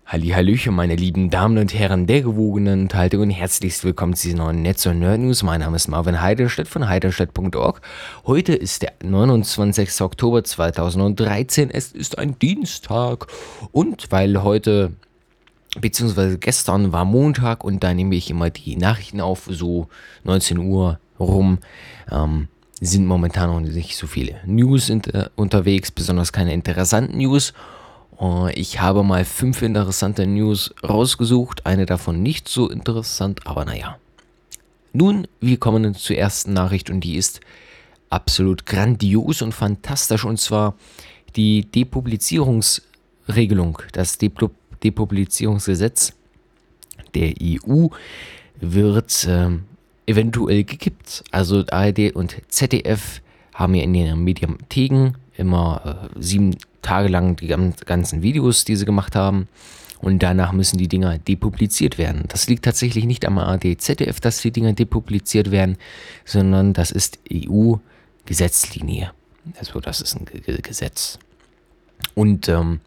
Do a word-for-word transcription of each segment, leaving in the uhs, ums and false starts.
Hallihallöchen, meine lieben Damen und Herren der gewogenen Unterhaltung und herzlichst willkommen zu dieser neuen Netz- und Nerd-News. Mein Name ist Marvin Heiderstedt von heiderstedt punkt org. Heute ist der neunundzwanzigster Oktober zweitausenddreizehn. Es ist ein Dienstag und weil heute, beziehungsweise gestern war Montag und da nehme ich immer die Nachrichten auf, so neunzehn Uhr rum, ähm, sind momentan noch nicht so viele News inter- unterwegs, besonders keine interessanten News. Ich habe mal fünf interessante News rausgesucht, eine davon nicht so interessant, aber naja. Nun, wir kommen zur ersten Nachricht und die ist absolut grandios und fantastisch, und zwar die Depublizierungsregelung, das Deplu- Depublizierungsgesetz der E U wird ähm, eventuell gekippt. Also A R D und Z D F haben ja in ihren Mediatheken immer äh, sieben Tage lang die ganzen Videos, die sie gemacht haben, und danach müssen die Dinger depubliziert werden. Das liegt tatsächlich nicht am A R D Z D F, dass die Dinger depubliziert werden, sondern das ist E U-Gesetzlinie. Also das ist ein G- Gesetz. Und ähm,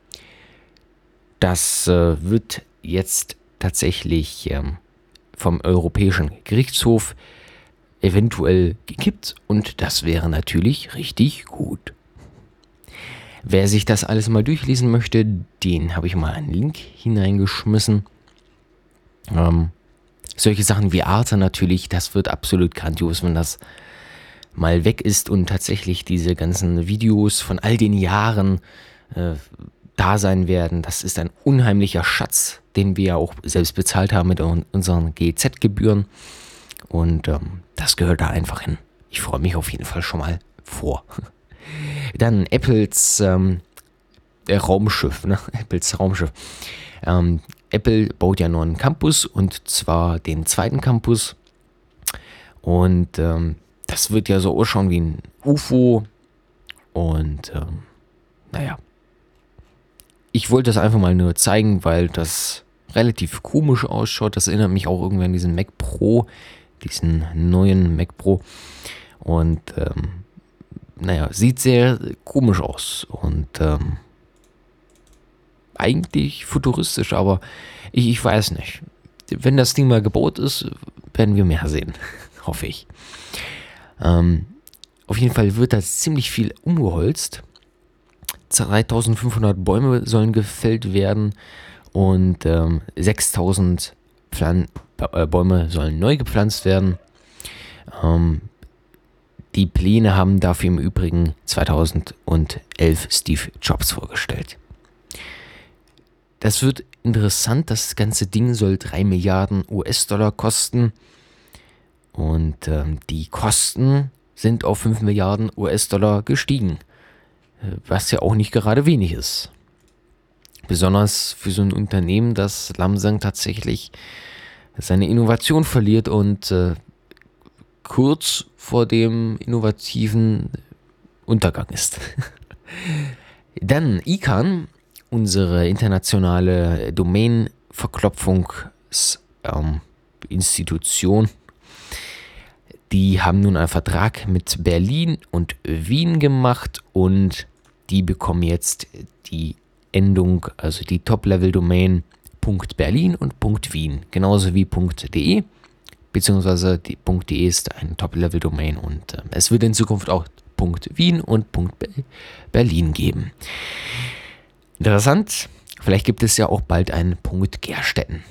das äh, wird jetzt tatsächlich ähm, vom Europäischen Gerichtshof eventuell gekippt, und das wäre natürlich richtig gut. Wer sich das alles mal durchlesen möchte, den habe ich mal einen Link hineingeschmissen. Ähm, solche Sachen wie Arte natürlich, das wird absolut grandios, wenn das mal weg ist und tatsächlich diese ganzen Videos von all den Jahren äh, da sein werden. Das ist ein unheimlicher Schatz, den wir ja auch selbst bezahlt haben mit un- unseren G E Z-Gebühren. Und ähm, das gehört da einfach hin. Ich freue mich auf jeden Fall schon mal vor. Dann Apples ähm, äh, Raumschiff, ne? Apples Raumschiff. Ähm, Apple baut ja einen neuen Campus, und zwar den zweiten Campus. Und ähm, das wird ja so ausschauen wie ein U F O. Und ähm, naja, ich wollte das einfach mal nur zeigen, weil das relativ komisch ausschaut. Das erinnert mich auch irgendwie an diesen Mac Pro, diesen neuen Mac Pro. Und ähm, naja, sieht sehr komisch aus und ähm, eigentlich futuristisch, aber ich, ich weiß nicht. Wenn das Ding mal gebaut ist, werden wir mehr sehen, hoffe ich. Ähm, auf jeden Fall wird da ziemlich viel umgeholzt. zweitausendfünfhundert Bäume sollen gefällt werden und ähm, sechstausend Pflan- äh, Bäume sollen neu gepflanzt werden. Ähm, Die Pläne haben dafür im Übrigen zweitausendelf Steve Jobs vorgestellt. Das wird interessant. Das ganze Ding soll drei Milliarden U S-Dollar kosten. Und ähm, die Kosten sind auf fünf Milliarden U S-Dollar gestiegen. Was ja auch nicht gerade wenig ist. Besonders für so ein Unternehmen, das langsam tatsächlich seine Innovation verliert und äh, kurz vor dem innovativen Untergang ist. Dann I C A N, unsere internationale Domain-Verklopfungsinstitution, ähm, die haben nun einen Vertrag mit Berlin und Wien gemacht, und die bekommen jetzt die Endung, also die Top-Level-Domain .berlin und .wien, genauso wie .de. Beziehungsweise die .de ist ein Top-Level-Domain, und äh, es wird in Zukunft auch .wien und .berlin geben. Interessant, vielleicht gibt es ja auch bald einen .gerstetten.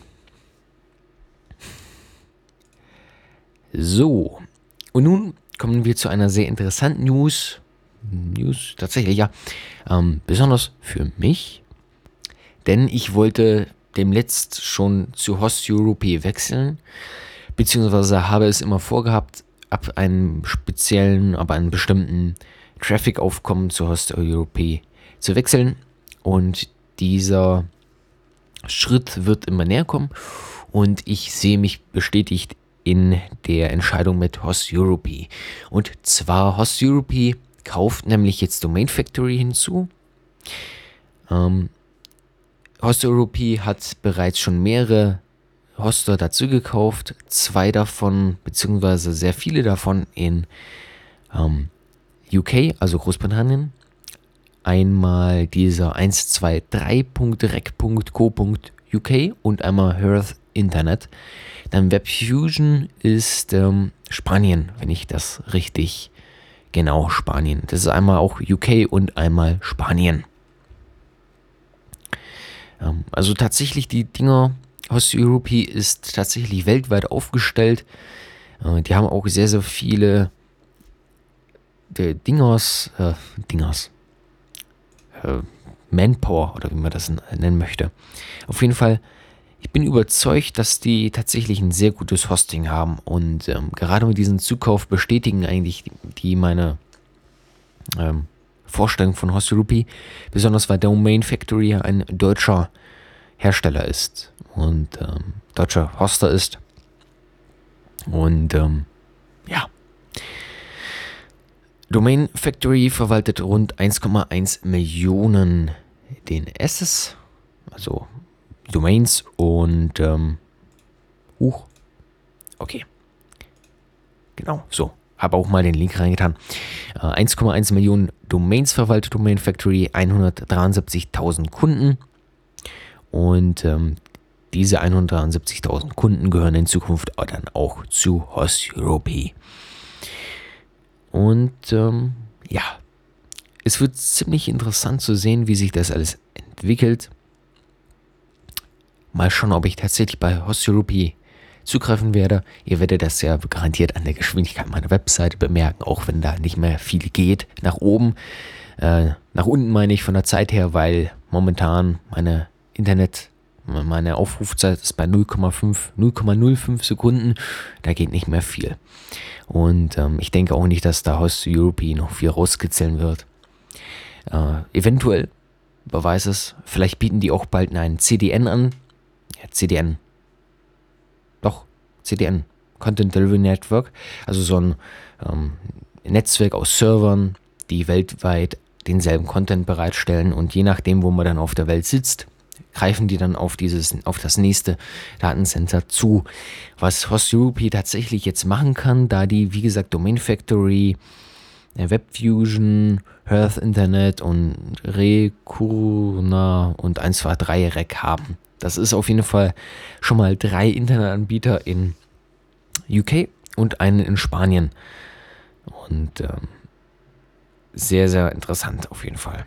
So, und nun kommen wir zu einer sehr interessanten News. News, tatsächlich, ja. Ähm, besonders für mich, denn ich wollte demnächst schon zu Host Europe wechseln, beziehungsweise habe es immer vorgehabt, ab einem speziellen, aber einem bestimmten Traffic-Aufkommen zu Host Europe zu wechseln, und dieser Schritt wird immer näher kommen, und ich sehe mich bestätigt in der Entscheidung mit Host Europe. Und zwar Host Europe kauft nämlich jetzt Domain Factory hinzu. Ähm, Host Europe hat bereits schon mehrere Hoster dazu gekauft, zwei davon, beziehungsweise sehr viele davon in ähm, U K, also Großbritannien. Einmal dieser eins zwei drei punkt rec punkt co punkt U K und einmal Hearth Internet. Dann WebFusion ist ähm, Spanien, wenn ich das richtig genau Spanien. Das ist einmal auch U K und einmal Spanien. Ähm, also tatsächlich die Dinger, Host Europe ist tatsächlich weltweit aufgestellt. Äh, die haben auch sehr, sehr viele äh, Dingers, äh, Dingers, äh, Manpower oder wie man das nennen möchte. Auf jeden Fall, ich bin überzeugt, dass die tatsächlich ein sehr gutes Hosting haben und ähm, gerade mit diesem Zukauf bestätigen eigentlich die, die meine ähm, Vorstellung von Host Europe, besonders weil Domain Factory ein deutscher Hersteller ist und ähm, deutscher Hoster ist und ähm, ja. Domain Factory verwaltet rund eins Komma eins Millionen D N S, also Domains und ähm, huch, okay, genau, so, habe auch mal den Link reingetan. Äh, eins Komma eins Millionen Domains verwaltet Domain Factory, hundertdreiundsiebzigtausend Kunden und ähm, diese hundertdreiundsiebzigtausend Kunden gehören in Zukunft dann auch zu Host Europe. Und ähm, ja, es wird ziemlich interessant zu sehen, wie sich das alles entwickelt. Mal schauen, ob ich tatsächlich bei Host Europe zugreifen werde. Ihr werdet das ja garantiert an der Geschwindigkeit meiner Webseite bemerken, auch wenn da nicht mehr viel geht nach oben. Äh, nach unten meine ich von der Zeit her, weil momentan meine Internet, meine Aufrufzeit ist bei null Komma fünf, null Komma null fünf Sekunden. Da geht nicht mehr viel. Und ähm, ich denke auch nicht, dass da Host Europe noch viel rauskitzeln wird. Äh, eventuell, wer weiß es, vielleicht bieten die auch bald einen C D N an. Ja, C D N. Doch, C D N. Content Delivery Network. Also so ein ähm, Netzwerk aus Servern, die weltweit denselben Content bereitstellen. Und je nachdem, wo man dann auf der Welt sitzt, greifen die dann auf dieses, auf das nächste Datencenter zu. Was Host Europe tatsächlich jetzt machen kann, da die, wie gesagt, Domain Factory, WebFusion, Hearth Internet und Recurna und eins zwei drei Rec haben. Das ist auf jeden Fall schon mal drei Internetanbieter in U K und einen in Spanien. Und ähm, sehr, sehr interessant auf jeden Fall.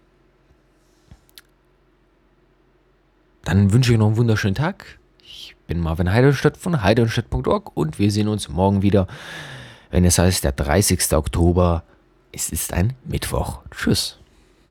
Dann wünsche ich noch einen wunderschönen Tag. Ich bin Marvin Heidenstedt von heidenstedt punkt org und wir sehen uns morgen wieder, wenn es heißt der dreißigster Oktober. Es ist ein Mittwoch. Tschüss.